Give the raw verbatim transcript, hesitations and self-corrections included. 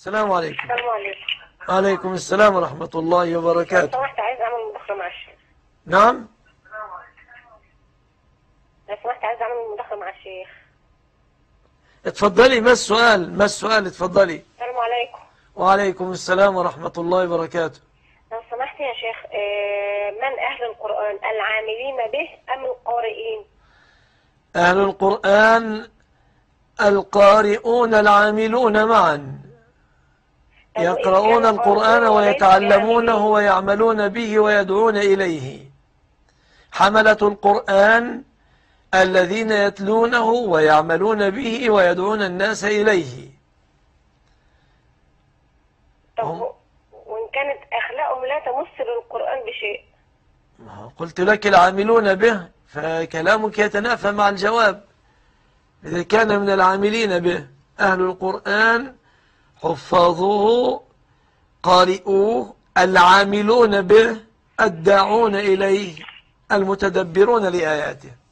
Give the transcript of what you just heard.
السلام عليكم. السلام عليكم. وعليكم السلام ورحمة الله لو وبركاته. سمحت عايز اعمل مداخلة مع الشيخ. نعم. لو سمحت عايز اعمل مداخلة مع الشيخ. اتفضلي، ما السؤال؟ ما السؤال؟ اتفضلي. السلام عليكم. وعليكم السلام ورحمة الله وبركاته. لو سمحت يا شيخ، آه، من اهل القرآن، العاملين به ام القارئين؟ أهل القرآن القارئون العاملون معا، يقرؤون القرآن ويتعلمونه ويعملون به ويدعون إليه. حملة القرآن الذين يتلونه ويعملون به ويدعون الناس إليه. طب وإن كانت أخلاقهم لا تمس للقرآن بشيء؟ قلت لك العاملون به، فكلامك يتنافى مع الجواب. إذا كان من العاملين به أهل القرآن حفاظوه قارئوه العاملون به الداعون إليه المتدبرون لآياته.